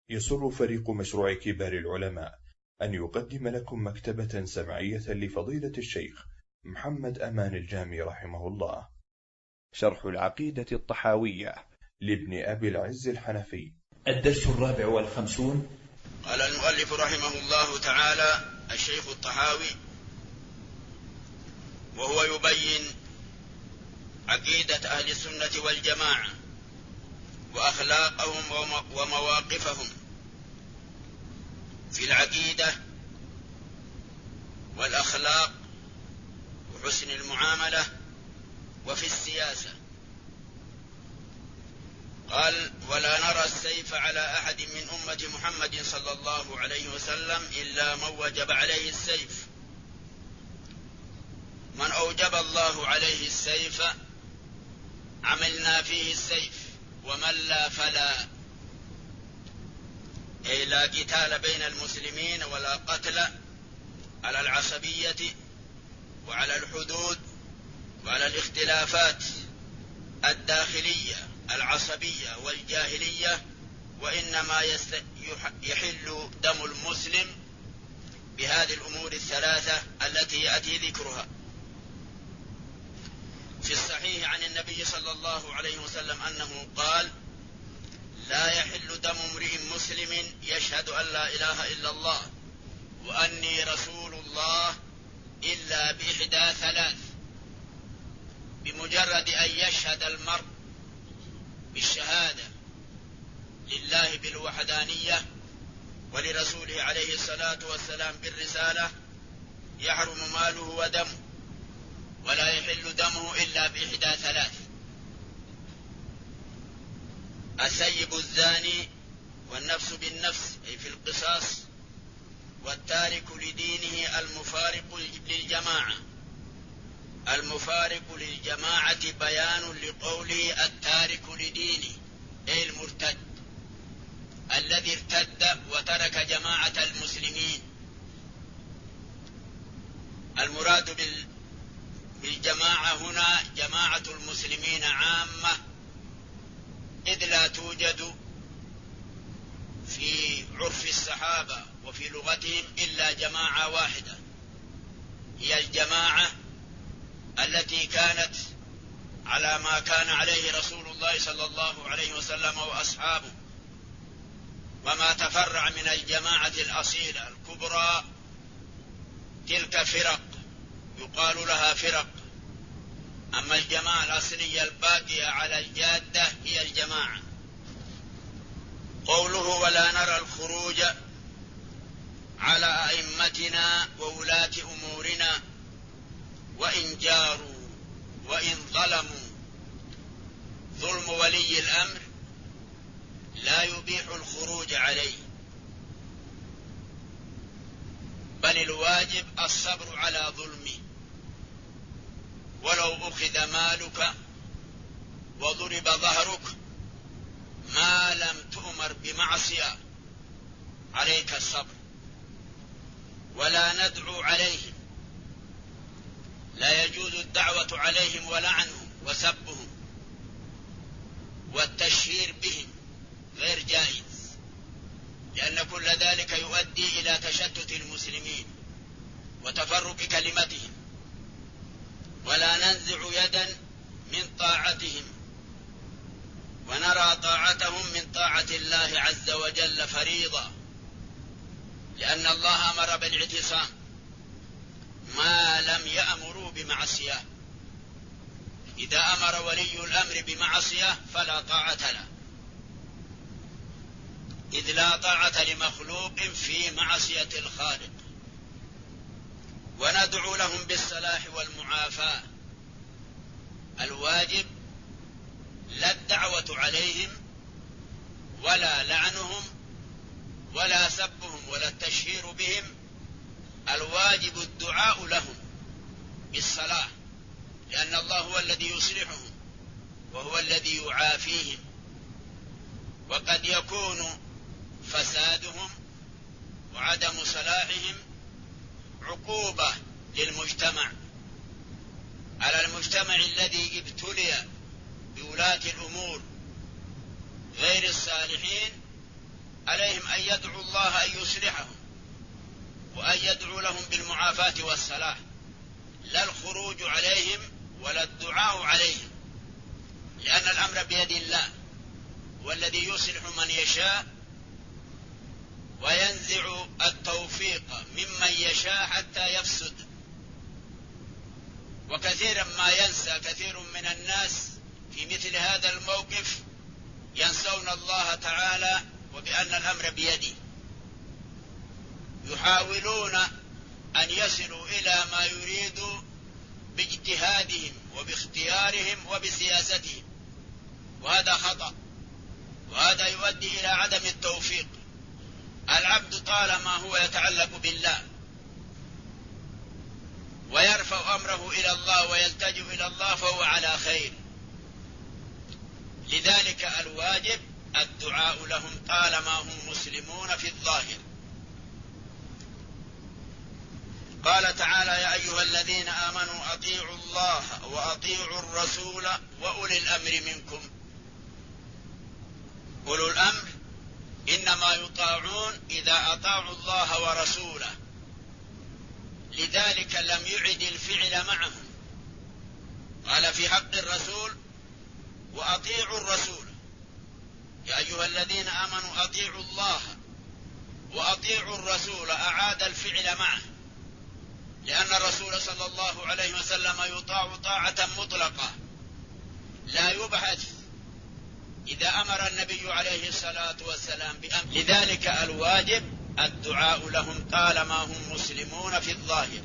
يسر فريق مشروع كبار العلماء أن يقدم لكم مكتبة سمعية لفضيلة الشيخ محمد أمان الجامي رحمه الله، شرح العقيدة الطحاوية لابن أبي العز الحنفي. الدرس 54. قال المؤلف رحمه الله تعالى الشيخ الطحاوي وهو يبين عقيدة أهل السنة والجماعة وأخلاقهم ومواقفهم في العقيدة والأخلاق وحسن المعاملة وفي السياسة. قال: ولا نرى السيف على أحد من أمة محمد صلى الله عليه وسلم إلا من وجب عليه السيف. من أوجب الله عليه السيف عملنا فيه السيف، ومن لا فلا. أي لا قتال بين المسلمين ولا قتل على العصبية وعلى الحدود وعلى الاختلافات الداخلية العصبية والجاهلية، وإنما يحل دم المسلم بهذه الأمور الثلاثة التي يأتي ذكرها. في الصحيح عن النبي صلى الله عليه وسلم أنه قال: لا يحل دم امرئ مسلم يشهد أن لا إله إلا الله وأني رسول الله إلا بإحدى ثلاث. بمجرد أن يشهد المرء بالشهادة لله بالوحدانية ولرسوله عليه الصلاة والسلام بالرسالة يحرم ماله ودمه، ولا يحل دمه إلا بإحدى ثلاث: السيب الزاني، والنفس بالنفس أي في القصاص، والتارك لدينه المفارق للجماعة. المفارق للجماعة بيان لقوله التارك لدينه أي المرتد الذي ارتد وترك جماعة المسلمين. المراد بالجماعة هنا جماعة المسلمين عامة، إذ لا توجد في عرف الصحابة وفي لغتهم إلا جماعة واحدة، هي الجماعة التي كانت على ما كان عليه رسول الله صلى الله عليه وسلم وأصحابه، وما تفرع من الجماعة الأصيلة الكبرى تلك فرق يقال لها فرق. أما الجماعة الأصلية الباقية على الجادة هي الجماعة. قوله: ولا نرى الخروج على أئمتنا وولاة أمورنا وإن جاروا وإن ظلموا. ظلم ولي الأمر لا يبيح الخروج عليه، بل الواجب الصبر على ظلمه. ولو أخذ مالك وضرب ظهرك ما لم تؤمر بمعصية عليك الصبر. ولا ندعو عليهم، لا يجوز الدعوة عليهم ولعنهم وسبهم، والتشهير بهم غير جائز، لأن كل ذلك يؤدي إلى تشتت المسلمين وتفرق كلمتهم. ولا ننزع يدا من طاعتهم، ونرى طاعتهم من طاعة الله عز وجل فريضة، لأن الله أمر بالاعتصام ما لم يأمروا بمعصية. إذا أمر ولي الأمر بمعصية فلا طاعة له، إذ لا طاعة لمخلوق في معصية الخالق. وندعو لهم بالصلاح والمعافاة. الواجب لا الدعوة عليهم ولا لعنهم ولا سبهم ولا التشهير بهم، الواجب الدعاء لهم بالصلاح، لأن الله هو الذي يصلحهم وهو الذي يعافيهم. وقد يكون فسادهم وعدم صلاحهم عقوبة للمجتمع، على المجتمع الذي ابتلي بولاة الأمور غير الصالحين عليهم أن يدعوا الله أن يصلحهم وأن يدعوا لهم بالمعافاة والصلاح، لا الخروج عليهم ولا الدعاء عليهم، لأن الأمر بيد الله، والذي يصلح من يشاء وينزع التوفيق ممن يشاء حتى يفسد. وكثيرا ما ينسى كثير من الناس في مثل هذا الموقف، ينسون الله تعالى وبأن الأمر بيده، يحاولون أن يصلوا إلى ما يريدوا باجتهادهم وباختيارهم وبسياستهم، وهذا خطأ، وهذا يؤدي إلى عدم التوفيق. العبد طالما هو يتعلق بالله ويرفع أمره إلى الله ويلتجئ إلى الله فهو على خير. لذلك الواجب الدعاء لهم طالما هم مسلمون في الظاهر. قال تعالى: يا أيها الذين آمنوا أطيعوا الله وأطيعوا الرسول وأولي الأمر منكم. أولو الأمر إنما يطاعون إذا أطاعوا الله ورسوله، لذلك لم يعد الفعل معهم. قال في حق الرسول: وأطيعوا الرسول. يا أيها الذين آمنوا أطيعوا الله وأطيعوا الرسول، أعاد الفعل معه، لأن الرسول صلى الله عليه وسلم يطاع طاعة مطلقة لا يبحث إذا أمر النبي عليه الصلاة والسلام بأمر. لذلك الواجب الدعاء لهم طالما هم مسلمون في الظاهر.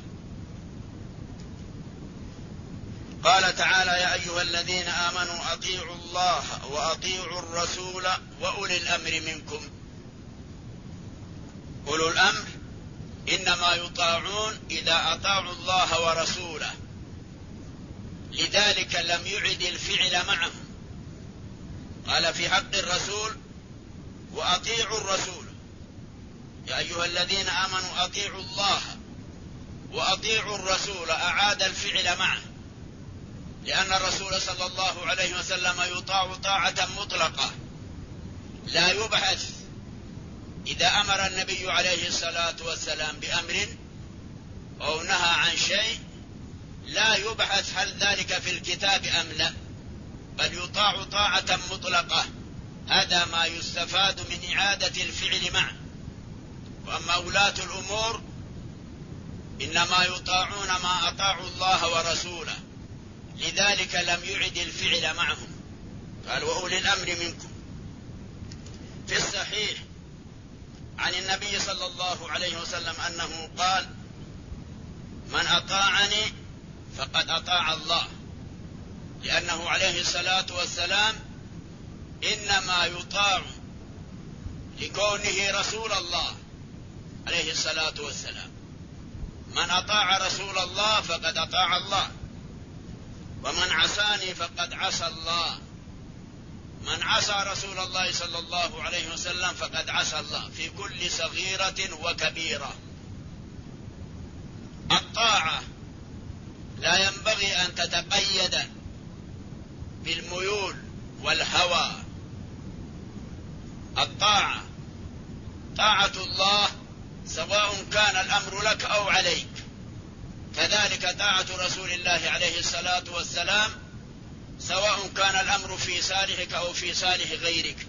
قال تعالى: يا أيها الذين آمنوا أطيعوا الله وأطيعوا الرسول وأولي الأمر منكم. أولو الأمر إنما يطاعون إذا أطاعوا الله ورسوله، لذلك لم يعد الفعل معهم. قال في حق الرسول: وأطيعوا الرسول. يا أيها الذين آمنوا أطيعوا الله وأطيعوا الرسول، أعاد الفعل معه، لأن الرسول صلى الله عليه وسلم يطاع طاعة مطلقة لا يبحث إذا أمر النبي عليه الصلاة والسلام بأمر أو نهى عن شيء، لا يبحث هل ذلك في الكتاب أم لا، بل يطاع طاعة مطلقة. هذا ما يستفاد من إعادة الفعل معه. وأما ولاة الأمور إنما يطاعون ما أطاعوا الله ورسوله، لذلك لم يعد الفعل معهم. قال: وأولي الأمر منكم. في الصحيح عن النبي صلى الله عليه وسلم أنه قال: من أطاعني فقد أطاع الله، لأنه عليه الصلاة والسلام إنما يطاع لكونه رسول الله عليه الصلاة والسلام. من أطاع رسول الله فقد أطاع الله، ومن عصاني فقد عصى الله. من عصى رسول الله صلى الله عليه وسلم فقد عصى الله في كل صغيرة وكبيرة. الطاعة لا ينبغي أن تتقيد بالميول والهوى. الطاعة طاعة الله سواء كان الأمر لك أو عليك، كذلك طاعة رسول الله عليه الصلاة والسلام سواء كان الأمر في صالحك أو في صالح غيرك.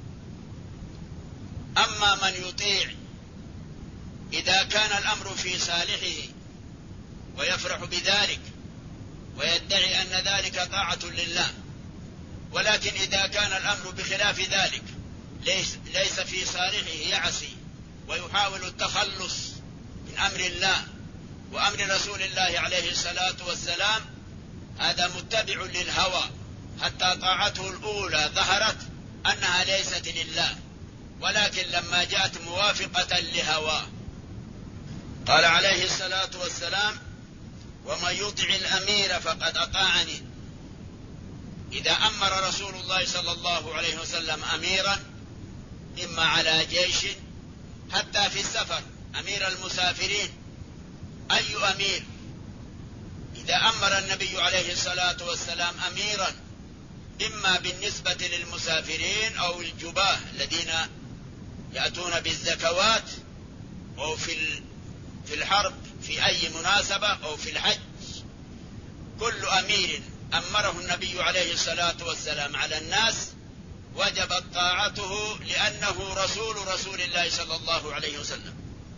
أما من يطيع إذا كان الأمر في صالحه ويفرح بذلك ويدعي أن ذلك طاعة لله، ولكن إذا كان الأمر بخلاف ذلك ليس في صالحه يعصي ويحاول التخلص من أمر الله وأمر رسول الله عليه الصلاة والسلام، هذا متبع للهوى، حتى طاعته الأولى ظهرت أنها ليست لله، ولكن لما جاءت موافقة لهواه. قال عليه الصلاة والسلام: ومن يطع الأمير فقد أطاعني. إذا أمر رسول الله صلى الله عليه وسلم أميرا إما على جيش حتى في السفر، أمير المسافرين، أي أمير، إذا أمر النبي عليه الصلاة والسلام أميرا إما بالنسبة للمسافرين أو الجباه الذين يأتون بالزكوات أو في الحرب في أي مناسبة أو في الحج. كل أمير أمره النبي عليه الصلاة والسلام على الناس وجبت طاعته لأنه رسول الله صلى الله عليه وسلم.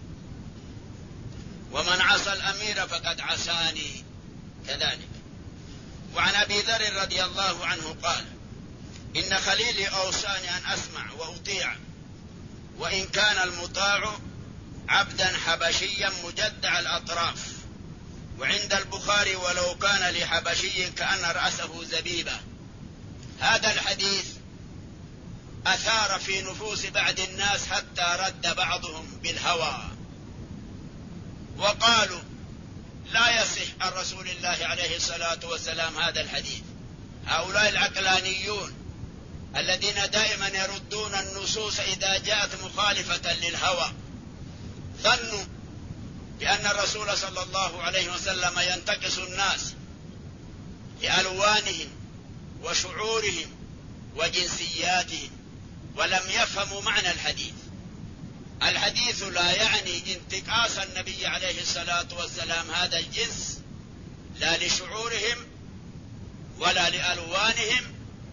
ومن عصى الأمير فقد عصاني كذلك. وعن أبي ذر رضي الله عنه قال: إن خليلي أوصاني أن أسمع وأطيع، وإن كان المطاع عبدا حبشيا مجدع الأطراف. وعند البخاري: ولو كان لحبشي كأن رأسه زبيبة. هذا الحديث أثار في نفوس بعض الناس حتى رد بعضهم بالهوى وقالوا: لا يصح عن رسول الله عليه الصلاة والسلام هذا الحديث. هؤلاء العقلانيون الذين دائما يردون النصوص إذا جاءت مخالفة للهوى ظنوا بأن الرسول صلى الله عليه وسلم ينتقص الناس لألوانهم وشعورهم وجنسياتهم، ولم يفهموا معنى الحديث. الحديث لا يعني انتقاص النبي عليه الصلاة والسلام هذا الجنس لا لشعورهم ولا لألوانهم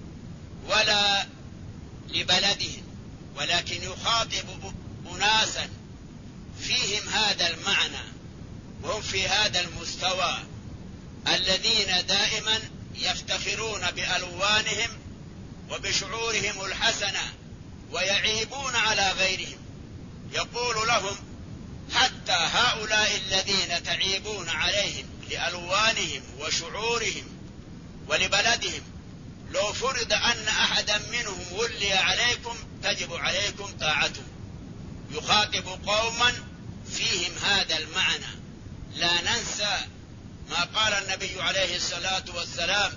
ولا لبلدهم، ولكن يخاطب أناسا فيهم هذا المعنى وهم في هذا المستوى، الذين دائما يفتخرون بألوانهم وبشعورهم الحسنة ويعيبون على غيرهم. يقول لهم: حتى هؤلاء الذين تعيبون عليهم لألوانهم وشعورهم ولبلدهم، لو فرض أن أحدا منهم ولي عليكم تجب عليكم طاعته. يخاطب قوما فيهم هذا المعنى. لا ننسى ما قال النبي عليه الصلاة والسلام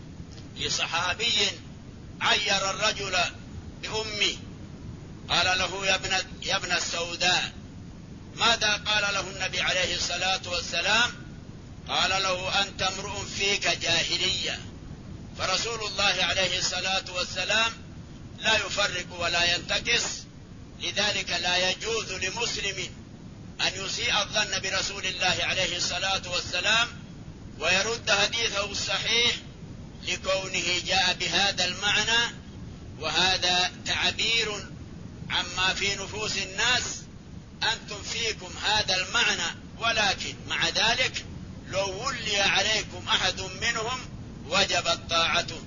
لصحابي عير الرجل بأمه، قال له: يا ابن السوداء. ماذا قال له النبي عليه الصلاة والسلام؟ قال له: أنت امرؤ فيك جاهلية. فرسول الله عليه الصلاة والسلام لا يفرق ولا ينتقص، لذلك لا يجوز لمسلم أن يسيء الظن برسول الله عليه الصلاة والسلام ويرد حديثه الصحيح لكونه جاء بهذا المعنى، وهذا تعبير عما في نفوس الناس. أنتم فيكم هذا المعنى، ولكن مع ذلك لو ولي عليكم أحد منهم وجبت طاعته.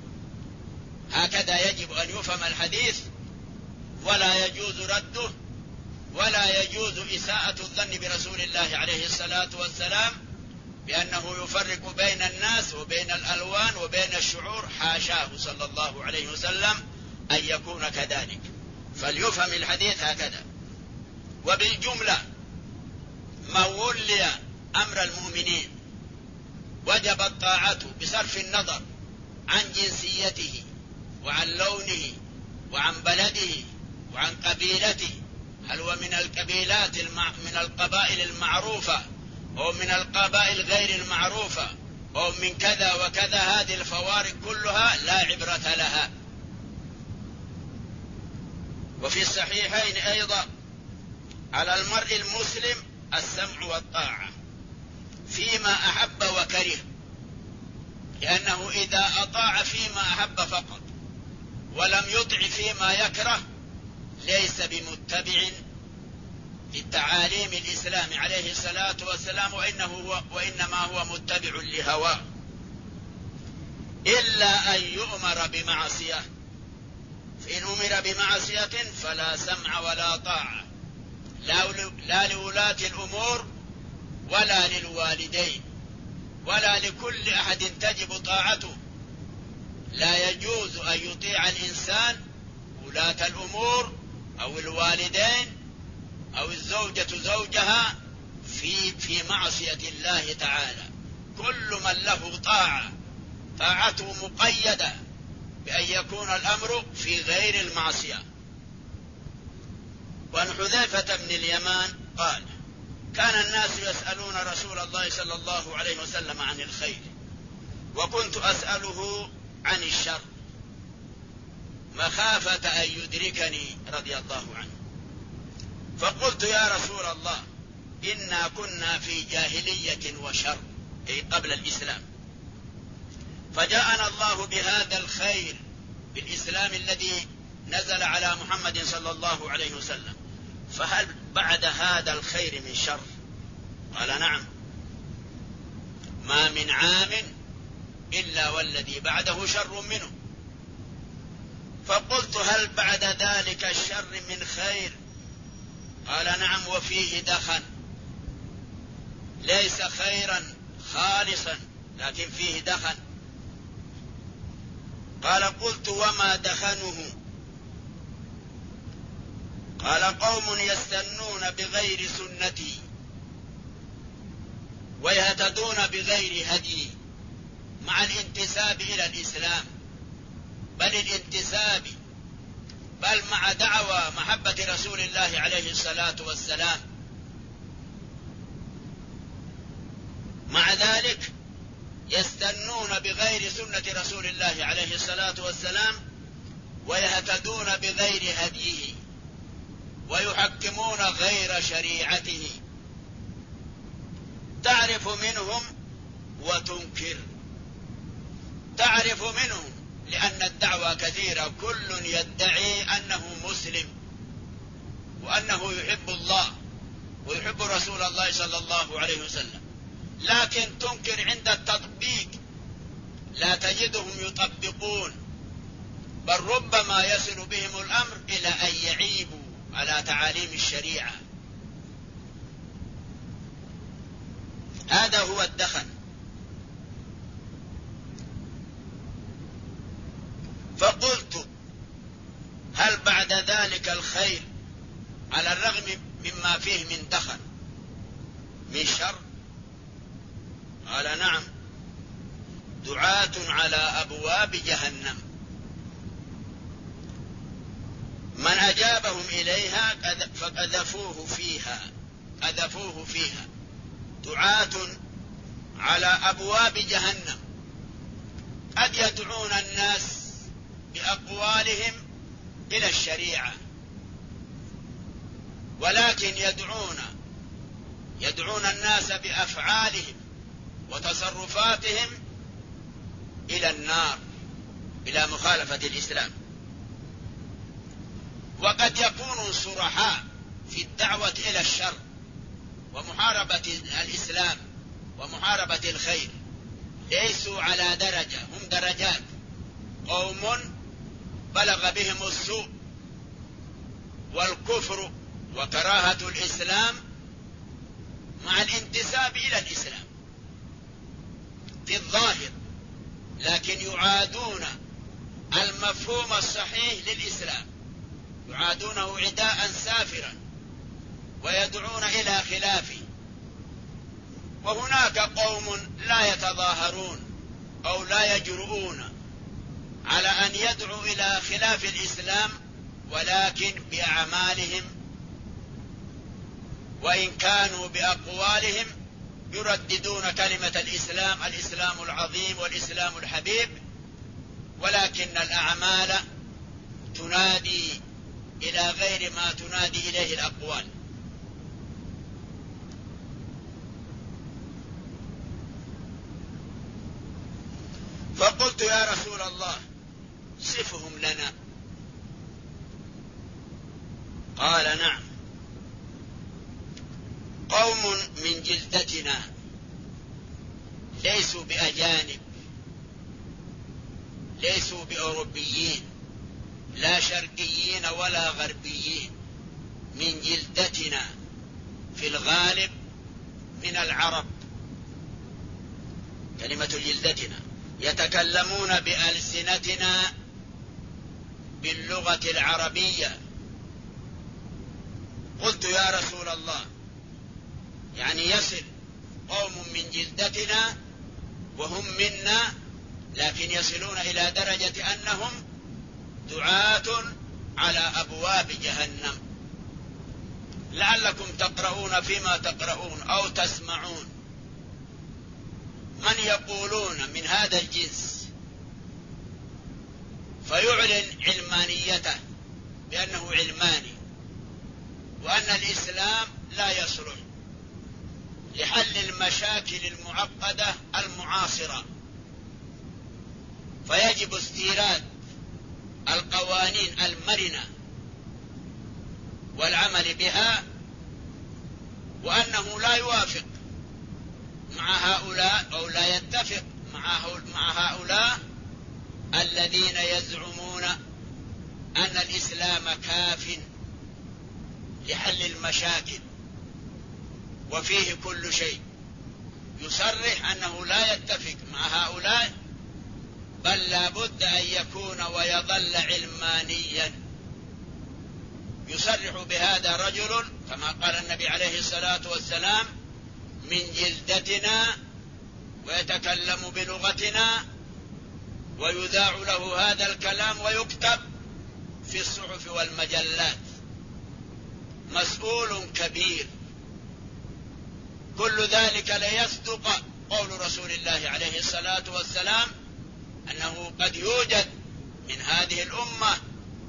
هكذا يجب أن يفهم الحديث، ولا يجوز رده، ولا يجوز إساءة الظن برسول الله عليه الصلاة والسلام بأنه يفرق بين الناس وبين الألوان وبين الشعور. حاشاه صلى الله عليه وسلم أن يكون كذلك، فليفهم الحديث هكذا. وبالجملة ما ولي أمر المؤمنين وجبت طاعته بصرف النظر عن جنسيته وعن لونه وعن بلده وعن قبيلته، هل هو من القبيلات من القبائل المعروفة أو من القبائل غير المعروفة أو من كذا وكذا، هذه الفوارق كلها لا عبرة لها. وفي الصحيحين أيضا: على المرء المسلم السمع والطاعة فيما أحب وكره، لأنه إذا أطاع فيما أحب فقط ولم يطع فيما يكره ليس بمتبع للتعاليم الإسلام عليه الصلاة والسلام، وإنما هو متبع لهواه، إلا أن يؤمر بمعصية. فإن أمر بمعصية فلا سمع ولا طاعة، لا لولاة الأمور ولا للوالدين ولا لكل أحد تجب طاعته. لا يجوز أن يطيع الإنسان ولاة الأمور أو الوالدين أو الزوجة زوجها في معصية الله تعالى. كل من له طاعته مقيدة بأن يكون الأمر في غير المعصية. وعن حذيفة بن اليمان قال: كان الناس يسألون رسول الله صلى الله عليه وسلم عن الخير، وكنت أسأله عن الشر مخافة أن يدركني رضي الله عنه. فقلت يا رسول الله إنا كنا في جاهلية وشر، أي قبل الإسلام، فجاءنا الله بهذا الخير بالإسلام الذي نزل على محمد صلى الله عليه وسلم، فهل بعد هذا الخير من شر؟ قال نعم، ما من عام إلا والذي بعده شر منه. فقلت هل بعد ذلك الشر من خير؟ قال نعم، وفيه دخن، ليس خيرا خالصا لكن فيه دخن. قال قلت وما دخنه؟ قال قوم يستنون بغير سنتي ويهتدون بغير هدي، مع الانتساب إلى الإسلام، بل مع دعوى محبة رسول الله عليه الصلاة والسلام، مع ذلك يستنون بغير سنة رسول الله عليه الصلاة والسلام ويهتدون بغير هديه ويحكمون غير شريعته. تعرف منهم وتنكر، تعرف منهم لأن الدعوة كثيرة، كل يدعي أنه مسلم وأنه يحب الله ويحب رسول الله صلى الله عليه وسلم، لكن تنكر عند التطبيق، لا تجدهم يطبقون، بل ربما يصل بهم الأمر إلى أن يعيبوا على تعاليم الشريعة. هذا هو الدخن. فقلت هل بعد ذلك الخير على الرغم مما فيه من دخن من شر؟ قال نعم، دعاة على أبواب جهنم، من أجابهم إليها فقذفوه فيها، دعاة على أبواب جهنم، قد يدعون الناس بأقوالهم إلى الشريعة، ولكن يدعون الناس بأفعالهم وتصرفاتهم إلى النار، إلى مخالفة الإسلام. وقد يكونوا صرحاء في الدعوة إلى الشر ومحاربة الإسلام ومحاربة الخير، ليسوا على درجة، هم درجات، قوم بلغ بهم السوء والكفر وكراهة الإسلام مع الانتساب إلى الإسلام في الظاهر، لكن يعادون المفهوم الصحيح للإسلام، يعادونه عداء سافرا ويدعون إلى خلافه. وهناك قوم لا يتظاهرون أو لا يجرؤون على أن يدعوا إلى خلاف الإسلام، ولكن بأعمالهم، وإن كانوا بأقوالهم يرددون كلمة الإسلام، الإسلام العظيم والإسلام الحبيب، ولكن الأعمال تنادي إلى غير ما تنادي إليه الأقوال. فقلت يا رسول الله صفهم لنا. قال نعم، قوم من جلدتنا ليسوا بأجانب، ليسوا بأوروبيين، لا شرقيين ولا غربيين، من جلدتنا، في الغالب من العرب، كلمة جلدتنا، يتكلمون بألسنتنا باللغة العربية. قلت يا رسول الله، يعني يصل قوم من جلدتنا وهم منا، لكن يصلون إلى درجة أنهم دعاة على أبواب جهنم. لعلكم تقرؤون فيما تقرؤون أو تسمعون من يقولون من هذا الجنس فيعلن علمانيته بأنه علماني، وأن الإسلام لا يصلح لحل المشاكل المعقدة المعاصرة، فيجب استيراد القوانين المرنة والعمل بها، وأنه لا يوافق مع هؤلاء أو لا يتفق مع هؤلاء الذين يزعمون أن الإسلام كاف لحل المشاكل وفيه كل شيء. يصرح أنه لا يتفق مع هؤلاء، بل لا بد أن يكون ويظل علمانيا. يصرح بهذا رجل كما قال النبي عليه الصلاة والسلام: من جلدتنا، ويتكلم بلغتنا، ويذاع له هذا الكلام ويكتب في الصحف والمجلات. مسؤول كبير. كل ذلك ليصدق قول رسول الله عليه الصلاة والسلام أنه قد يوجد من هذه الأمة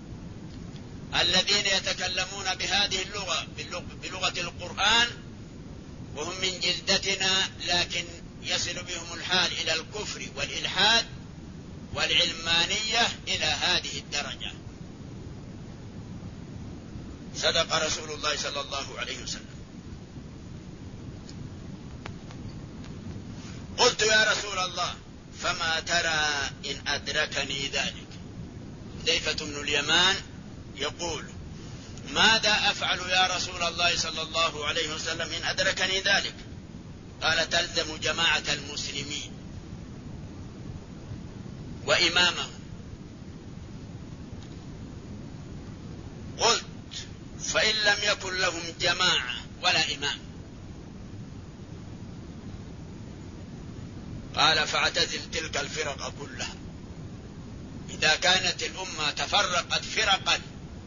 الذين يتكلمون بهذه اللغة بلغة القرآن وهم من جلدتنا، لكن يصل بهم الحال إلى الكفر والإلحاد والعلمانية إلى هذه الدرجة. صدق رسول الله صلى الله عليه وسلم. قلت: يا رسول الله، فما ترى إن أدركني ذلك؟ حذيفة بن اليمان يقول: ماذا أفعل يا رسول الله صلى الله عليه وسلم إن أدركني ذلك؟ قال: تلزم جماعة المسلمين وإمامهم. قلت: فإن لم يكن لهم جماعة ولا إمام؟ قال: فاعتزل تلك الفرق كلها. إذا كانت الأمة تفرقت فرقا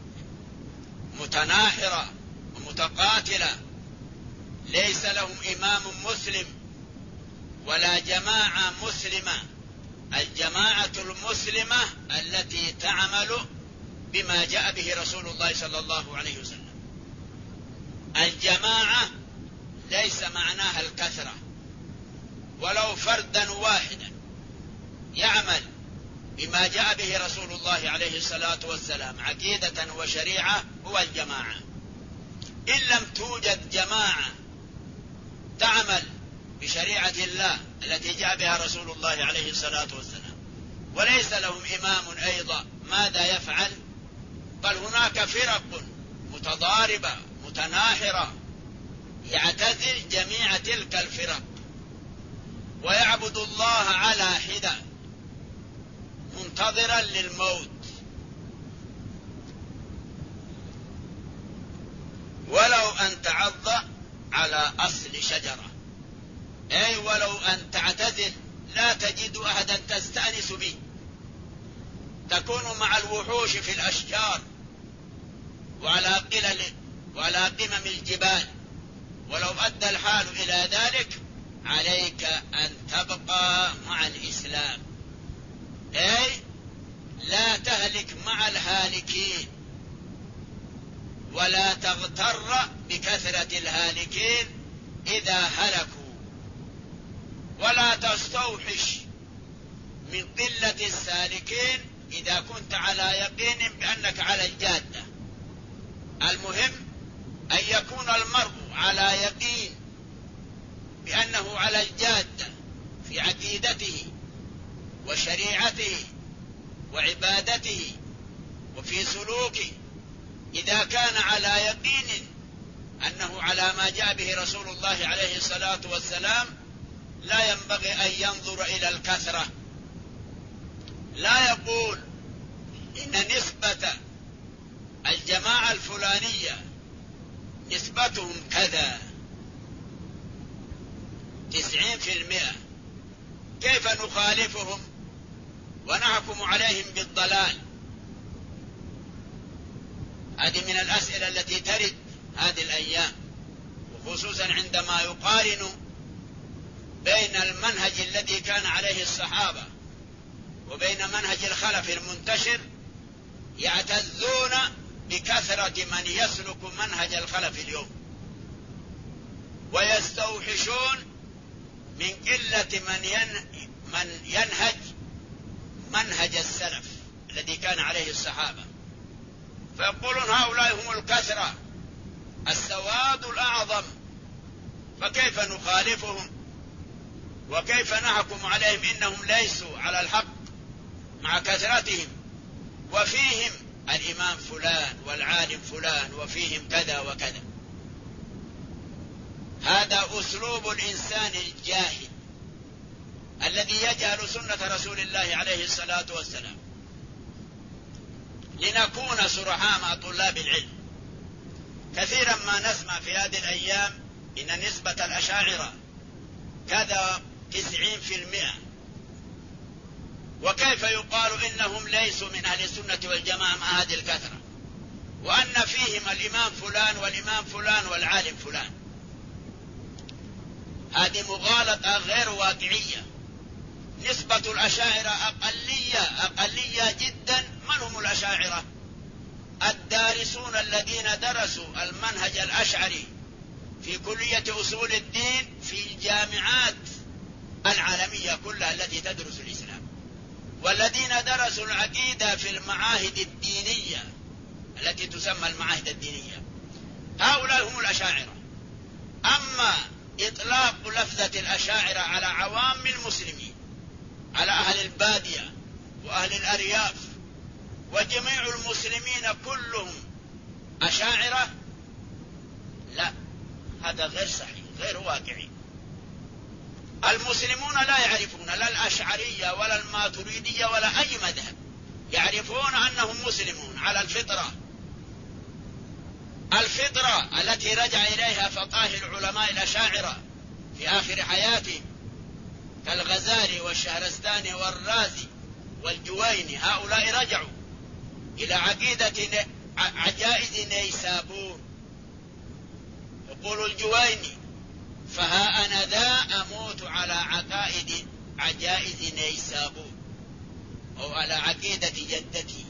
متناحرة ومتقاتلة ليس لهم إمام مسلم ولا جماعة مسلمة، الجماعة المسلمة التي تعمل بما جاء به رسول الله صلى الله عليه وسلم. الجماعة ليس معناها الكثرة، ولو فردا واحدا يعمل بما جاء به رسول الله عليه الصلاة والسلام عقيدة وشريعة هو الجماعة. إن لم توجد جماعة تعمل بشريعة الله التي جاء بها رسول الله عليه الصلاة والسلام وليس لهم إمام أيضا، ماذا يفعل؟ بل هناك فرق متضاربة متناحرة، يعتزل جميع تلك الفرق ويعبد الله على حدة منتظرا للموت. ولو أن تعض على أصل شجرة، أي ولو أن تعتزل لا تجد أحدا تستأنس به، تكون مع الوحوش في الأشجار وعلى قمم الجبال، ولو أدى الحال إلى ذلك عليك أن تبقى مع الإسلام، أي لا تهلك مع الهالكين ولا تغتر بكثرة الهالكين إذا هلكوا، ولا تستوحش من قلة السالكين إذا كنت على يقين بأنك على الجادة. المهم أن يكون المرء على يقين بأنه على الجادة في عقيدته وشريعته وعبادته وفي سلوكه. إذا كان على يقين أنه على ما جاء به رسول الله عليه الصلاة والسلام لا ينبغي أن ينظر إلى الكثرة، لا يقول إن نسبة الجماعة الفلانية نسبتهم كذا 90%، كيف نخالفهم ونحكم عليهم بالضلال؟ هذه من الأسئلة التي ترد هذه الأيام، وخصوصا عندما يقارن بين المنهج الذي كان عليه الصحابة وبين منهج الخلف المنتشر، يعتزون بكثرة من يسلك منهج الخلف اليوم، ويستوحشون من قلة من ينهج منهج السلف الذي كان عليه الصحابة، فيقولون هؤلاء هم الكثرة السواد الأعظم، فكيف نخالفهم وكيف نحكم عليهم إنهم ليسوا على الحق مع كثرتهم، وفيهم الإمام فلان والعالم فلان وفيهم كذا وكذا. هذا أسلوب الإنسان الجاهل الذي يجهل سنة رسول الله عليه الصلاة والسلام. لنكون صرحاء مع طلاب العلم، كثيرا ما نسمع في هذه الأيام إن نسبة الأشاعرة كذا 90%، وكيف يقال إنهم ليسوا من أهل السنة والجماعة مع هذه الكثرة، وأن فيهم الإمام فلان والإمام فلان والعالم فلان. هذه مغالطة غير واقعية. نسبة الأشاعرة أقلية جدا. من هم الأشاعرة؟ الدارسون الذين درسوا المنهج الأشعري في كلية أصول الدين في الجامعات العالمية كلها التي تدرس الإسلام، والذين درسوا العقيدة في المعاهد الدينية التي تسمى المعاهد الدينية، هؤلاء هم الأشاعرة. أما إطلاق لفظة الأشاعرة على عوام المسلمين، على أهل البادية وأهل الأرياف وجميع المسلمين كلهم أشاعرة، لا، هذا غير صحيح، غير واقعي. المسلمون لا يعرفون لا الأشعرية ولا الماتريدية ولا أي مذهب، يعرفون أنهم مسلمون على الفطرة التي رجع إليها فقاه العلماء الأشاعرة في آخر حياتهم كالغزالي والشهرستاني والرازي والجويني. هؤلاء رجعوا إلى عقيدة عجائز نيسابور. يقول الجويني: فها أنا ذا أموت على عقائد عجائز نيسابور، أو على عقيدة جدتي.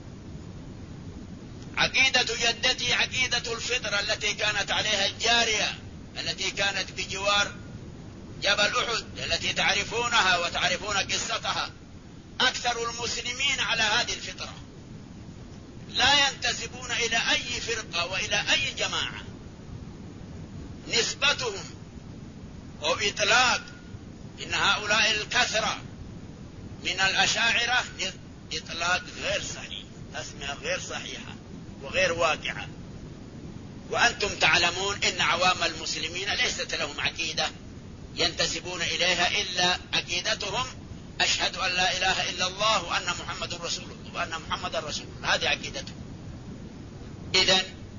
عقيدة جدتي عقيدة الفطرة التي كانت عليها الجارية التي كانت بجوار جبل أحد التي تعرفونها وتعرفون قصتها. أكثر المسلمين على هذه الفطرة، لا ينتسبون إلى أي فرقة وإلى أي جماعة. نسبتهم أو إطلاق إن هؤلاء الكثرة من الأشاعرة إطلاق غير صحيح، تسمية غير صحيحة وغير واقعة. وأنتم تعلمون إن عوام المسلمين ليست لهم عقيدة ينتسبون إليها إلا عقيدتهم أشهد أن لا إله إلا الله وأن محمد رسول الله وأن محمد رسول الله، هذه عقيدتهم. إذن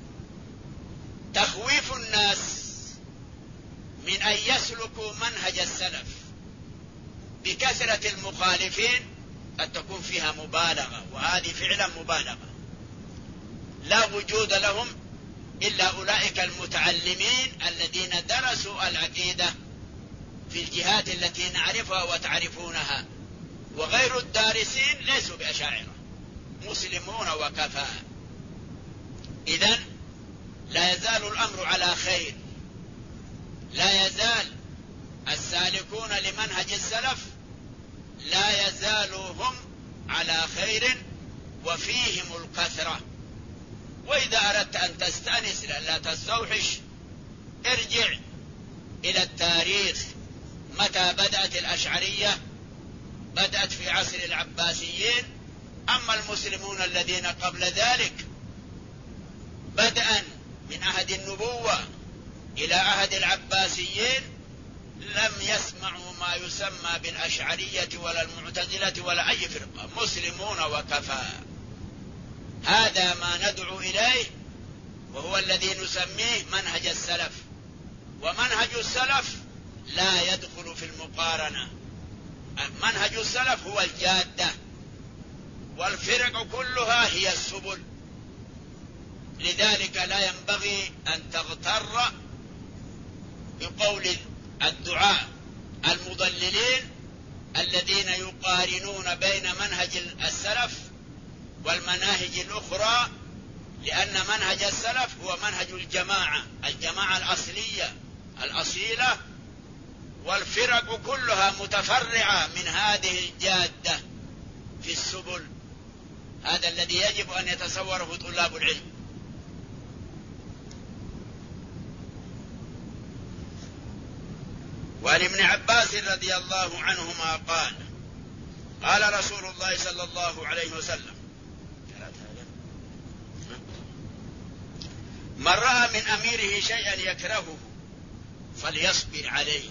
تخويف الناس من أن يسلكوا منهج السلف بكثرة المخالفين قد تكون فيها مبالغة، وهذه فعلا مبالغة. لا وجود لهم إلا أولئك المتعلمين الذين درسوا العقيدة في الجهات التي نعرفها وتعرفونها، وغير الدارسين ليسوا بأشاعرة، مسلمون وكفى. إذن لا يزال الأمر على خير، لا يزال السالكون لمنهج السلف لا يزالوا هم على خير وفيهم الكثرة. وإذا أردت أن تستأنس لا تستوحش، ارجع إلى التاريخ. متى بدأت الأشعرية؟ بدأت في عصر العباسيين. أما المسلمون الذين قبل ذلك بدءا من عهد النبوة إلى عهد العباسيين لم يسمعوا ما يسمى بالأشعرية ولا المعتزلة ولا أي فرقة، مسلمون وكفى. هذا ما ندعو إليه، وهو الذي نسميه منهج السلف. ومنهج السلف لا يدخل في المقارنة. منهج السلف هو الجادة، والفرق كلها هي السبل. لذلك لا ينبغي أن تغتر بقول الدعاة المضللين الذين يقارنون بين منهج السلف والمناهج الأخرى لأن منهج السلف هو منهج الجماعة الأصيلة، والفرق كلها متفرعة من هذه الجادة في السبل. هذا الذي يجب أن يتصوره طلاب العلم. وعن ابن عباس رضي الله عنهما قال رسول الله صلى الله عليه وسلم: من رأى من أميره شيئا يكرهه فليصبر عليه،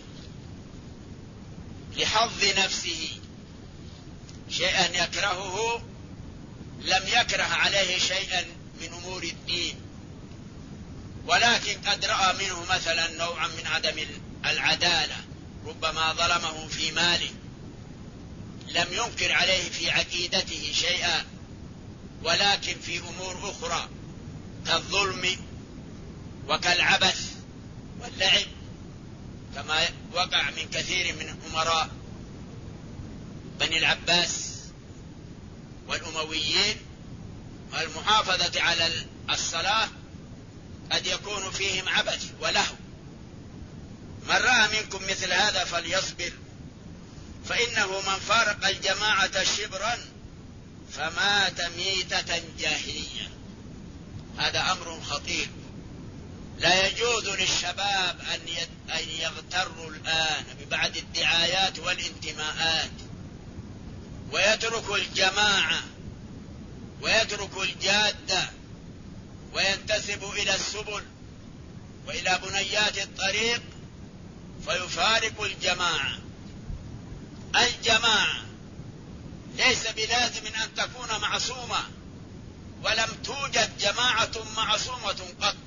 لحظ نفسه. شيئا يكرهه لم يكره عليه شيئا من أمور الدين، ولكن قد رأى منه مثلا نوعا من عدم العدالة، ربما ظلمه في ماله، لم ينكر عليه في عقيدته شيئا، ولكن في أمور أخرى كالظلم وكالعبث واللعب، كما وقع من كثير من أمراء بني العباس والأمويين. والمحافظة على الصلاة قد يكون فيهم عبث ولهو. من رأى منكم مثل هذا فليصبر، فإنه من فارق الجماعة شبرا فمات ميتة جاهلية. هذا أمر خطير. لا يجوز للشباب أن يغتروا الآن ببعض الدعايات والانتماءات، ويتركوا الجماعة ويتركوا الجادة وينتسبوا إلى السبل وإلى بنيات الطريق، فيفارقوا الجماعة. الجماعة ليس بلازم أن تكون معصومة، ولم توجد جماعة معصومة قط،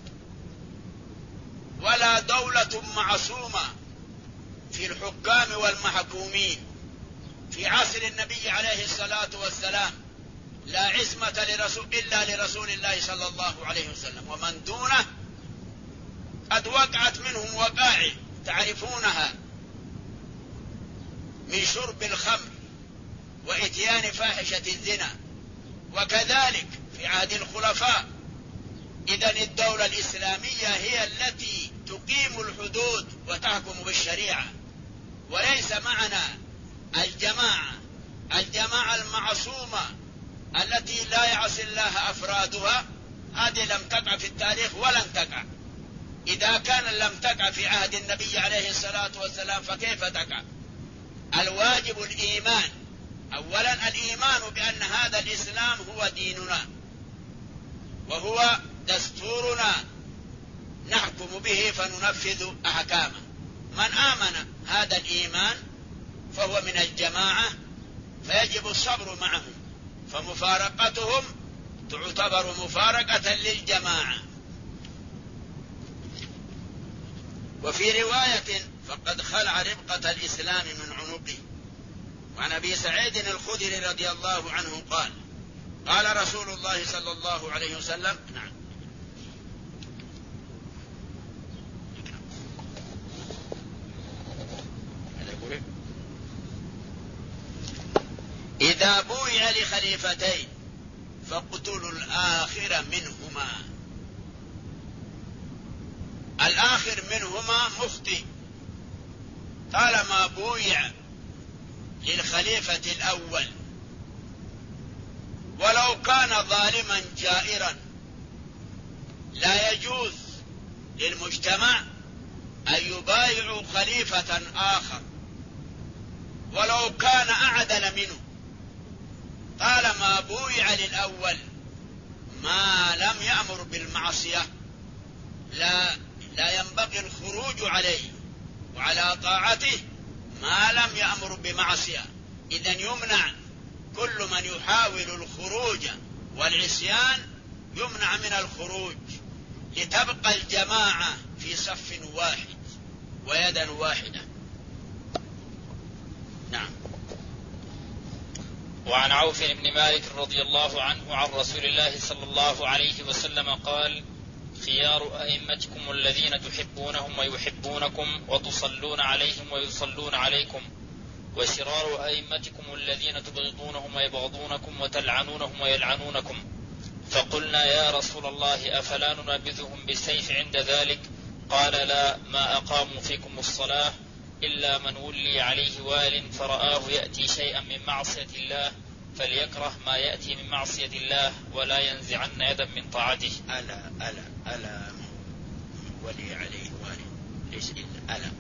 ولا دولة معصومة في الحكام والمحكومين. في عصر النبي عليه الصلاة والسلام لا عصمة إلا لرسول الله صلى الله عليه وسلم، ومن دونه قد وقعت منهم وقائع تعرفونها من شرب الخمر وإتيان فاحشة الزنا، وكذلك في عهد الخلفاء. إذن الدولة الإسلامية هي التي تقيم الحدود وتحكم بالشريعة، وليس معنا الجماعة المعصومة التي لا يعصي الله أفرادها. هذه لم تقع في التاريخ ولن تقع. إذا كان لم تقع في عهد النبي عليه الصلاة والسلام فكيف تقع؟ الواجب الإيمان. أولا الإيمان بأن هذا الإسلام هو ديننا وهو دستورنا نحكم به فننفذ أحكامه. من آمن هذا الإيمان فهو من الجماعة، فيجب الصبر معهم، فمفارقتهم تعتبر مفارقة للجماعة. وفي رواية: فقد خلع ربقة الإسلام من عنقه. وعن أبي سعيد الخدري رضي الله عنه قال رسول الله صلى الله عليه وسلم: نعم إذا بويع لخليفتين فاقتلوا الآخر منهما. الآخر منهما مخطئ طالما بويع للخليفة الأول، ولو كان ظالما جائرا. لا يجوز للمجتمع أن يبايعوا خليفة آخر ولو كان أعدل منه، طالما بويع للأول ما لم يأمر بالمعصية لا ينبغي الخروج عليه وعلى طاعته ما لم يأمر بمعصية. إذن يمنع كل من يحاول الخروج والعصيان، يمنع من الخروج لتبقى الجماعة في صف واحد ويدا واحدة. نعم. وعن عوف بن مالك رضي الله عنه عن رسول الله صلى الله عليه وسلم قال: خيار أئمتكم الذين تحبونهم ويحبونكم وتصلون عليهم ويصلون عليكم، وشرار أئمتكم الذين تبغضونهم ويبغضونكم وتلعنونهم ويلعنونكم. فقلنا يا رسول الله أفلا ننابذهم بالسيف عند ذلك؟ قال لا، ما أقاموا فيكم الصلاة إلا من ولي عليه وال فرآه يأتي شيئا من معصية الله فليكره ما يأتي من معصية الله ولا ينزعن يدا من طاعته. ألا ولي عليه وال ليس إلا ألا.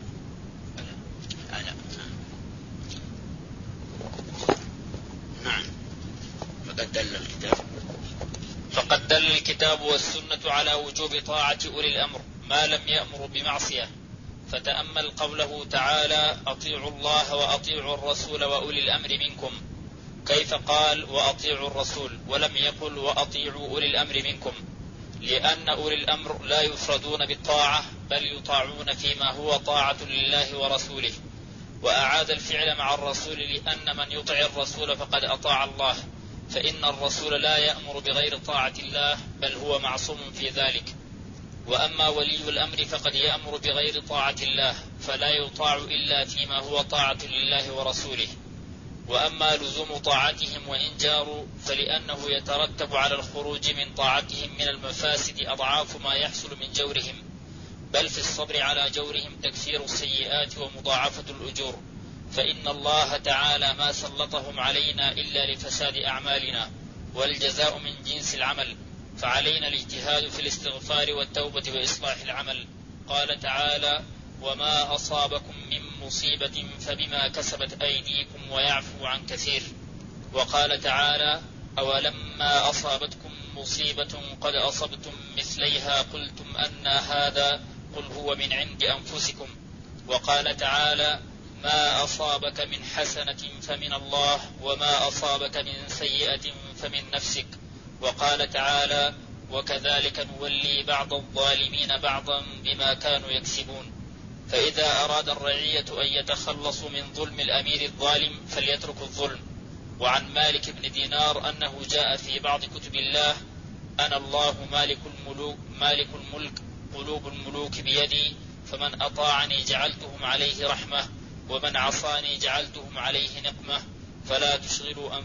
نعم. فقد دل الكتاب والسنة على وجوب طاعة أولي الأمر ما لم يأمر بمعصية. فتأمل قوله تعالى أطيعوا الله وأطيعوا الرسول وأولي الأمر منكم، كيف قال وأطيعوا الرسول ولم يقل وأطيعوا أولي الأمر منكم؟ لأن أولي الأمر لا يفردون بالطاعة بل يطاعون فيما هو طاعة لله ورسوله. وأعاد الفعل مع الرسول لأن من يطع الرسول فقد أطاع الله، فإن الرسول لا يأمر بغير طاعة الله بل هو معصوم في ذلك. وأما ولي الأمر فقد يأمر بغير طاعة الله فلا يطاع إلا فيما هو طاعة لله ورسوله. وأما لزوم طاعتهم وإن جاروا فلأنه يترتب على الخروج من طاعتهم من المفاسد أضعاف ما يحصل من جورهم، بل في الصبر على جورهم تكفير السيئات ومضاعفة الأجور، فإن الله تعالى ما سلطهم علينا إلا لفساد أعمالنا، والجزاء من جنس العمل، فعلينا الاجتهاد في الاستغفار والتوبة وإصلاح العمل. قال تعالى وما أصابكم من مصيبة فبما كسبت أيديكم ويعفو عن كثير. وقال تعالى أولما أصابتكم مصيبة قد أصبتم مثليها قلتم أن هذا قل هو من عند أنفسكم. وقال تعالى ما أصابك من حسنة فمن الله وما أصابك من سيئة فمن نفسك. وقال تعالى وكذلك نولي بعض الظالمين بعضا بما كانوا يكسبون. فإذا أراد الرعية أن يتخلصوا من ظلم الأمير الظالم فليتركوا الظلم. وعن مالك بن دينار أنه جاء في بعض كتب الله أنا الله مالك الملك قلوب الملوك بيدي فمن أطاعني جعلتهم عليه رحمة ومن عصاني جعلتهم عليه نقمة فلا تشغلوا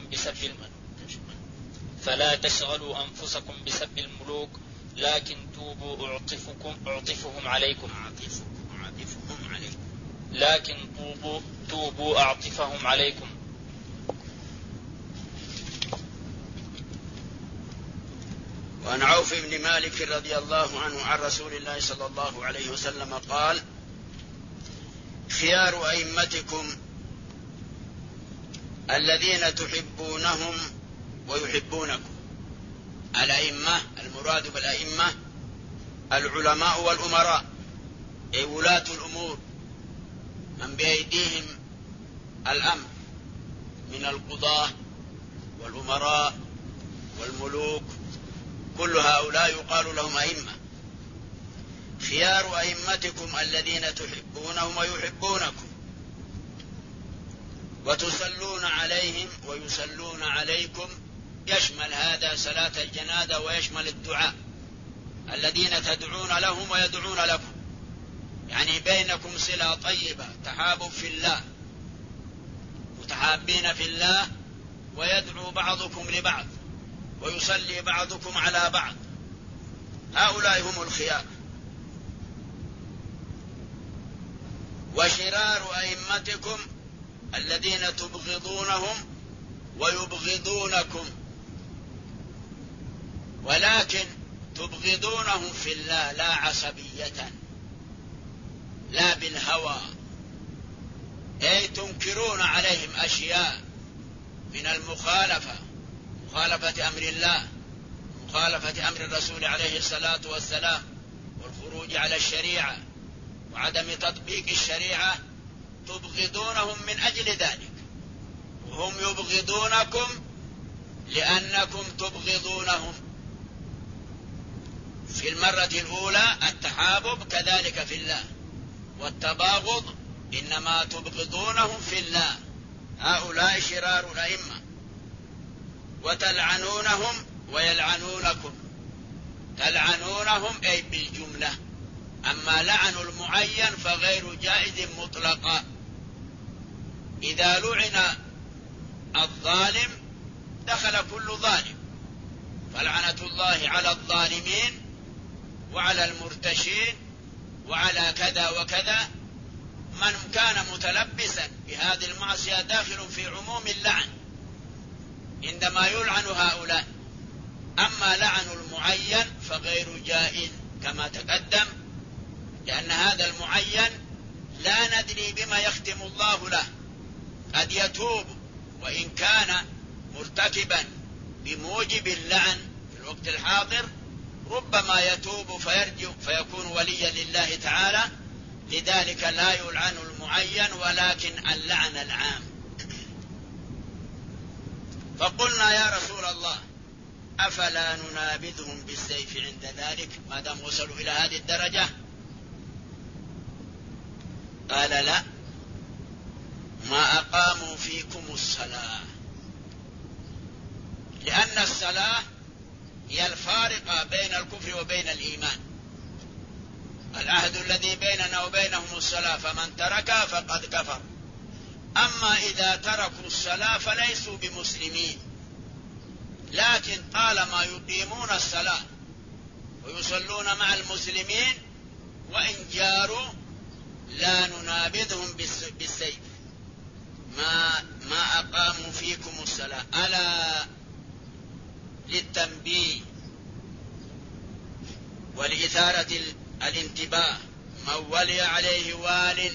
أنفسكم بسب الملوك لكن توبوا أعطفهم عليكم أعطفهم عليكم. وعن عوف بن مالك رضي الله عنه عن رسول الله صلى الله عليه وسلم قال خيار أئمتكم الذين تحبونهم ويحبونكم. الأئمة المراد بالأئمة العلماء والأمراء، أي ولاة الأمور من بأيديهم الأمر من القضاة والأمراء والملوك، كل هؤلاء يقال لهم أئمة. خيار أئمتكم الذين تحبونهم ويحبونكم وتصلون عليهم ويصلون عليكم، يشمل هذا صلاة الجنازة ويشمل الدعاء، الذين تدعون لهم ويدعون لكم، يعني بينكم صلة طيبة، تحابب في الله، متحابين في الله، ويدعو بعضكم لبعض ويصلي بعضكم على بعض. هؤلاء هم الخيار. وشرار أئمتكم الذين تبغضونهم ويبغضونكم، ولكن تبغضونهم في الله لا عصبية لا بالهوى، أي تنكرون عليهم أشياء من المخالفة، مخالفة أمر الله، مخالفة أمر الرسول عليه الصلاة والسلام، والخروج على الشريعة وعدم تطبيق الشريعة، تبغضونهم من أجل ذلك، وهم يبغضونكم لأنكم تبغضونهم. في المرة الأولى التحابب كذلك في الله، والتباغض إنما تبغضونهم في الله. هؤلاء شرار الأئمة. وتلعنونهم ويلعنونكم، تلعنونهم أي بالجملة، أما لعن المعين فغير جائز مطلقا. إذا لعن الظالم دخل كل ظالم، فلعنة الله على الظالمين وعلى المرتشين وعلى كذا وكذا. من كان متلبسا بهذه المعصية داخل في عموم اللعن عندما يلعن هؤلاء. أما لعن المعين فغير جائز كما تقدم، لأن هذا المعين لا ندري بما يختم الله له، قد يتوب وإن كان مرتكبا بموجب اللعن في الوقت الحاضر، ربما يتوب فيرجع فيكون وليا لله تعالى. لذلك لا يلعن المعين ولكن اللعن العام. فقلنا يا رسول الله أفلا ننابذهم بالسيف عند ذلك ما دام وصلوا إلى هذه الدرجة؟ قال لا، ما أقاموا فيكم الصلاة، لأن الصلاة هي الفارقة بين الكفر وبين الإيمان. العهد الذي بيننا وبينهم الصلاة، فمن تركها فقد كفر. أما إذا تركوا الصلاة فليسوا بمسلمين، لكن طالما يقيمون الصلاة ويصلون مع المسلمين وإن جاروا لا ننابذهم بالسيف ما أقاموا فيكم الصلاة. ألا للتنبيه ولإثارة الانتباه، من ولي عليه وال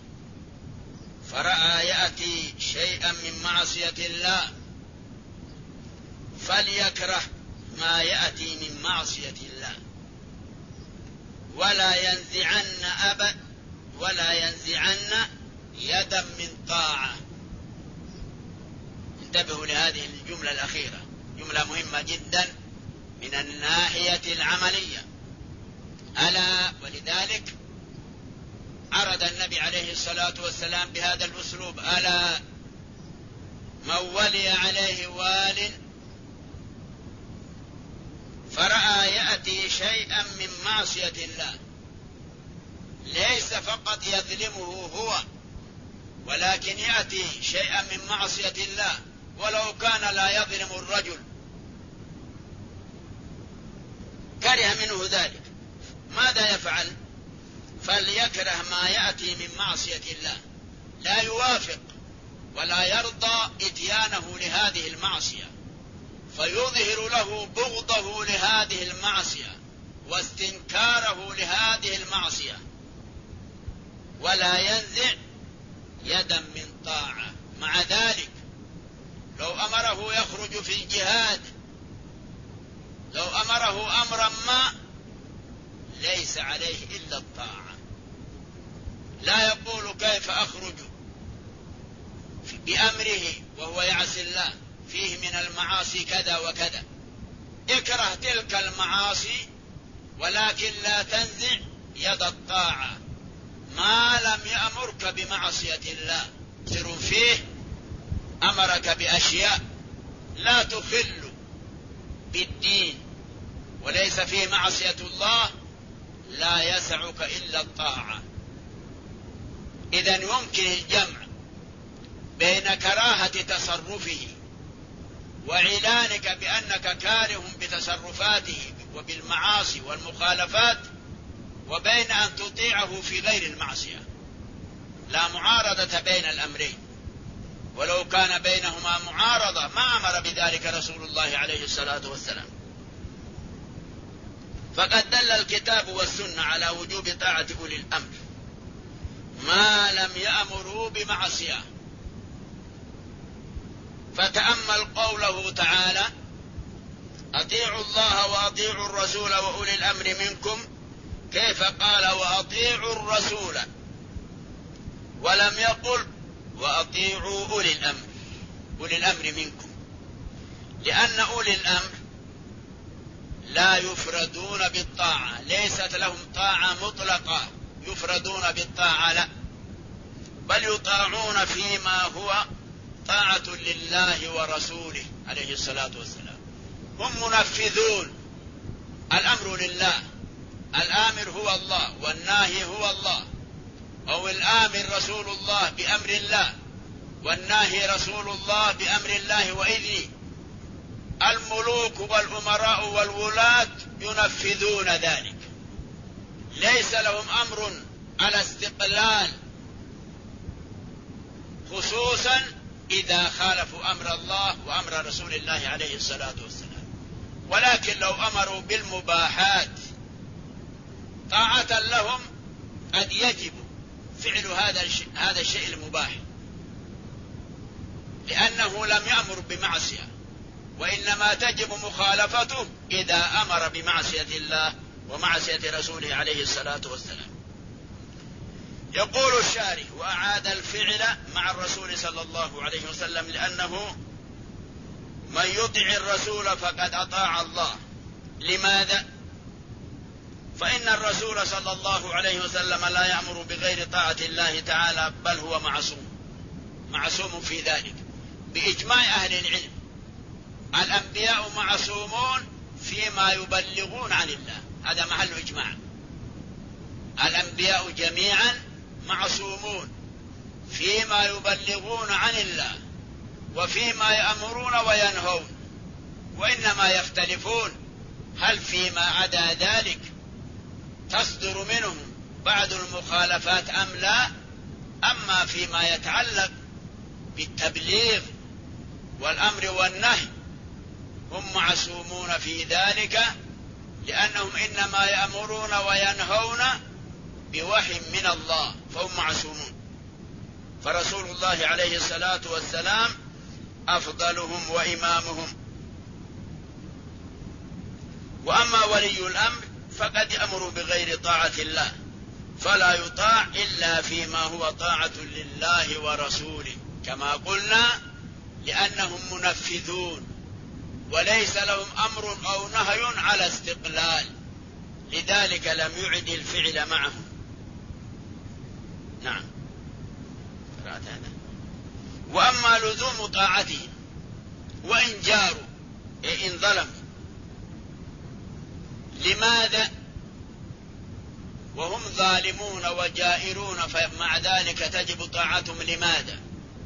فرأى يأتي شيئا من معصية الله فليكره ما يأتي من معصية الله ولا ينزعن يدا من طاعة. انتبهوا لهذه الجملة الأخيرة، جملة مهمة جدا من الناحية العملية. ألا ولذلك عرض النبي عليه الصلاة والسلام بهذا الأسلوب: ألا من ولي عليه وال فرأى يأتي شيئا من معصية الله، ليس فقط يظلمه هو، ولكن يأتي شيئا من معصية الله ولو كان لا يظلم الرجل، كره منه ذلك، ماذا يفعل؟ فليكره ما يأتي من معصية الله، لا يوافق ولا يرضى إتيانه لهذه المعصية، فيظهر له بغضه لهذه المعصية واستنكاره لهذه المعصية، ولا ينزع يدا من طاعة. مع ذلك لو أمره يخرج في الجهاد، لو أمره أمرا ما ليس عليه إلا الطاعة، لا يقول كيف أخرج بأمره وهو يعصي الله، فيه من المعاصي كذا وكذا. اكره تلك المعاصي ولكن لا تنزع يد الطاعة ما لم يأمرك بمعصية الله. سر فيه أمرك بأشياء لا تخل بالدين وليس فيه معصية الله، لا يسعك إلا الطاعة. إذن يمكن الجمع بين كراهة تصرفه وإعلانك بأنك كاره بتصرفاته وبالمعاصي والمخالفات، وبين أن تطيعه في غير المعصية. لا معارضة بين الأمرين، ولو كان بينهما معارضة ما أمر بذلك رسول الله عليه الصلاة والسلام. فقد دل الكتاب والسنة على وجوب طاعة أولي الأمر ما لم يأمروا بمعصية. فتأمل قوله تعالى: أطيعوا الله وأطيعوا الرسول وأولي الأمر منكم، كيف قال وأطيعوا الرسول ولم يقل وأطيعوا أولي الأمر، أولي الأمر منكم، لأن أولي الأمر لا يفردون بالطاعة، ليست لهم طاعة مطلقة يفردون بالطاعة، لا، بل يطاعون فيما هو طاعة لله ورسوله عليه الصلاة والسلام. هم منفذون، الأمر لله، الآمر هو الله والناهي هو الله، أو الآمر رسول الله بأمر الله والناهي رسول الله بأمر الله وإذنه. الملوك والأمراء والولاة ينفذون ذلك، ليس لهم أمر على استقلال، خصوصا إذا خالفوا أمر الله وأمر رسول الله عليه الصلاة والسلام. ولكن لو أمروا بالمباحات طاعة لهم قد يجب فعل هذا الشيء المباح، لأنه لم يأمر بمعصية، وإنما تجب مخالفته إذا أمر بمعصية الله ومعصية رسوله عليه الصلاة والسلام. يقول الشارح: وأعاد الفعل مع الرسول صلى الله عليه وسلم، لأنه من يطع الرسول فقد أطاع الله. لماذا؟ فإن الرسول صلى الله عليه وسلم لا يأمر بغير طاعة الله تعالى، بل هو معصوم في ذلك بإجماع أهل العلم. الأنبياء معصومون فيما يبلغون عن الله، هذا محل إجماع. الأنبياء جميعا معصومون فيما يبلغون عن الله وفيما يأمرون وينهون، وإنما يختلفون هل فيما عدا ذلك تصدر منهم بعض المخالفات أم لا. أما فيما يتعلق بالتبليغ والأمر والنهي هم معصومون في ذلك، لأنهم إنما يأمرون وينهون بوحي من الله، فهم معصومون. فرسول الله عليه الصلاة والسلام أفضلهم وإمامهم. وأما ولي الأمر فقد يأمر بغير طاعة الله، فلا يطاع إلا فيما هو طاعة لله ورسوله، كما قلنا، لأنهم منفذون وليس لهم أمر أو نهي على استقلال، لذلك لم يعد الفعل معهم. نعم. وأما لزوم طاعتهم وإن جاروا إن ظلموا، لماذا وهم ظالمون وجائرون فمع ذلك تجب طاعتهم؟ لماذا؟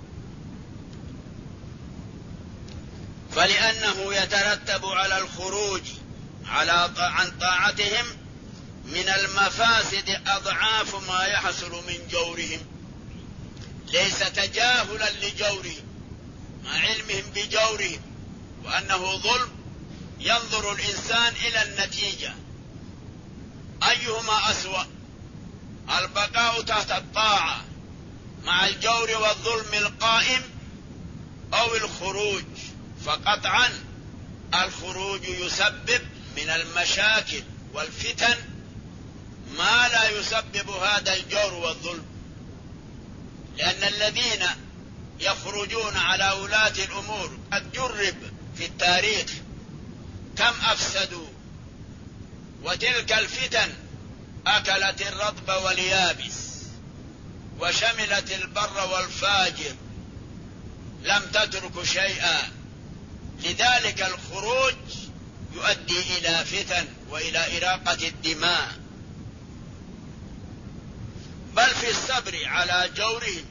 فلأنه يترتب على الخروج عن طاعتهم من المفاسد أضعاف ما يحصل من جورهم، ليس تجاهلا لجورهم مع علمهم بجورهم وأنه ظلم. ينظر الإنسان إلى النتيجة أيهما أسوأ، البقاء تحت الطاعة مع الجور والظلم القائم أو الخروج. فقطعا الخروج يسبب من المشاكل والفتن ما لا يسبب هذا الجور والظلم، لأن الذين يخرجون على ولاة الأمور قد جرب في التاريخ كم أفسدوا، وتلك الفتن أكلت الرطب واليابس وشملت البر والفاجر، لم تترك شيئا. لذلك الخروج يؤدي إلى فتن وإلى إراقة الدماء. بل في الصبر على جورهم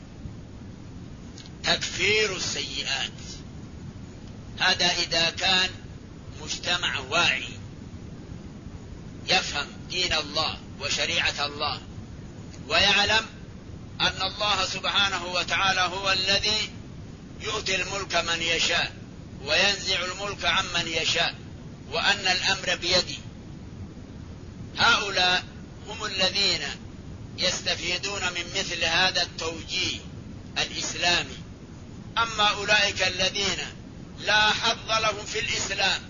تكفير السيئات، هذا إذا كان مجتمع واعي يفهم دين الله وشريعة الله ويعلم أن الله سبحانه وتعالى هو الذي يؤتي الملك من يشاء وينزع الملك عمن يشاء، وأن الأمر بيده. هؤلاء هم الذين يستفيدون من مثل هذا التوجيه الإسلامي. أما أولئك الذين لا حظ لهم في الإسلام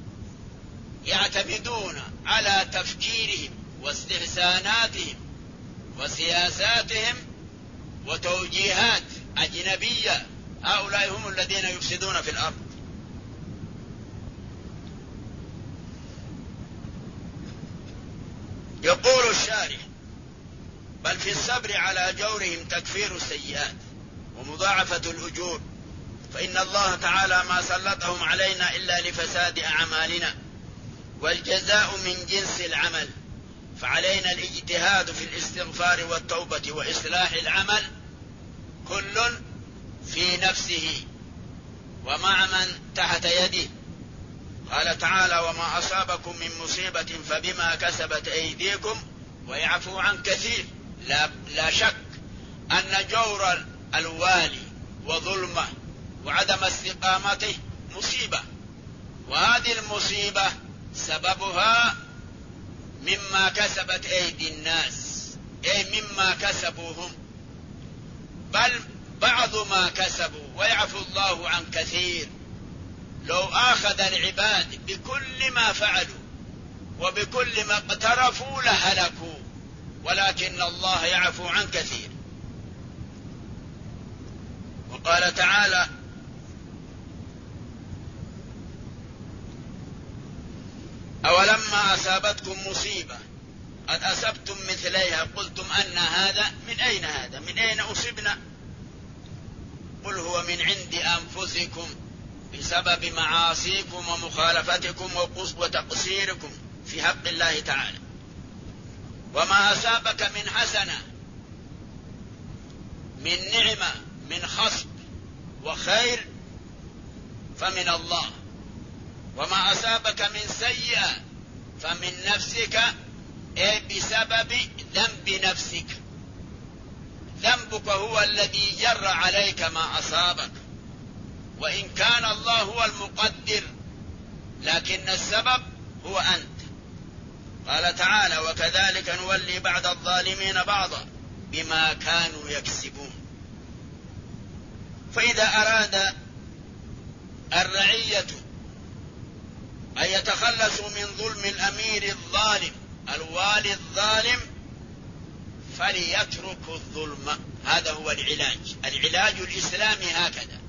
يعتمدون على تفكيرهم واستحساناتهم وسياساتهم وتوجيهات أجنبية، هؤلاء هم الذين يفسدون في الأرض. يقول الشارح: بل في الصبر على جورهم تكفير السيئات ومضاعفة الأجور، فإن الله تعالى ما سلطهم علينا إلا لفساد أعمالنا، والجزاء من جنس العمل، فعلينا الاجتهاد في الاستغفار والتوبة وإصلاح العمل كل في نفسه ومع من تحت يده، قال تعالى: وما أصابكم من مصيبة فبما كسبت أيديكم ويعفو عن كثير. لا شك أن جور الوالي وظلمه وعدم استقامته مصيبة، وهذه المصيبة سببها مما كسبت أيدي الناس، أي مما كسبوهم، بل بعض ما كسبوا ويعفو الله عن كثير. لو آخذ العباد بكل ما فعلوا وبكل ما اقترفوا لهلكوا، ولكن الله يعفو عن كثير. وقال تعالى: أولما أصابتكم مصيبة قد أصبتم مثليها قلتم أن هذا، من أين هذا؟ من أين أصبنا؟ قل هو من عند أنفسكم بسبب معاصيكم ومخالفتكم وتقصيركم في حق الله تعالى. وما أصابك من حسنة، من نعمة، من خصب وخير فمن الله، وما أصابك من سيئة فمن نفسك، أي بسبب ذنب نفسك. ذنبك هو الذي جر عليك ما أصابك، وإن كان الله هو المقدر، لكن السبب هو أنت. قال تعالى: وكذلك نولي بعض الظالمين بعضا بما كانوا يكسبون. فإذا أراد الرعية أن يتخلصوا من ظلم الأمير الظالم الوالي الظالم فليتركوا الظلم. هذا هو العلاج. العلاج الإسلامي هكذا.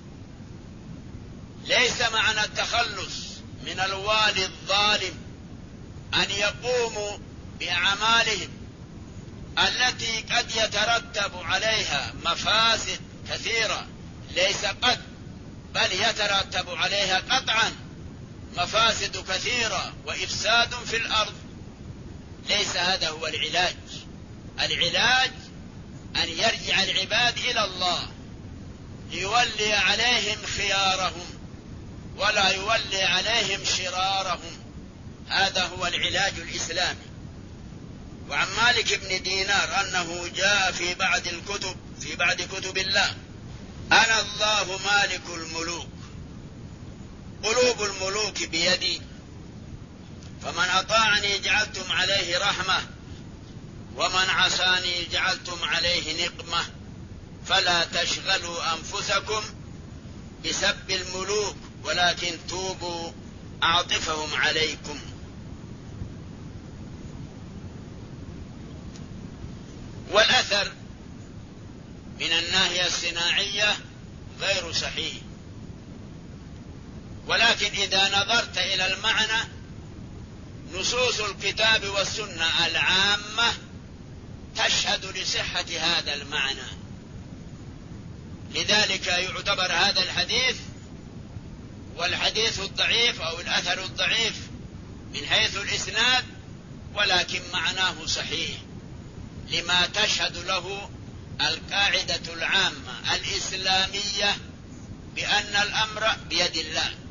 ليس معنى التخلص من الوالي الظالم أن يقوموا بأعمالهم التي قد يترتب عليها مفاسد كثيرة، ليس قد، بل يترتب عليها قطعا مفاسد كثيرة وإفساد في الأرض. ليس هذا هو العلاج. العلاج أن يرجع العباد إلى الله ليولي عليهم خيارهم ولا يولي عليهم شرارهم. هذا هو العلاج الإسلامي. وعن مالك بن دينار أنه جاء في بعض كتب الله: أنا الله مالك الملوك، قلوب الملوك بيدي، فمن أطاعني جعلتم عليه رحمة، ومن عصاني جعلتم عليه نقمة، فلا تشغلوا أنفسكم بسب الملوك ولكن توبوا أعطفهم عليكم. والأثر من الناحية الصناعية غير صحيح، ولكن إذا نظرت إلى المعنى نصوص الكتاب والسنة العامة تشهد لصحة هذا المعنى. لذلك يعتبر هذا الحديث والحديث الضعيف أو الأثر الضعيف من حيث الإسناد، ولكن معناه صحيح لما تشهد له القاعدة العامة الإسلامية بأن الأمر بيد الله.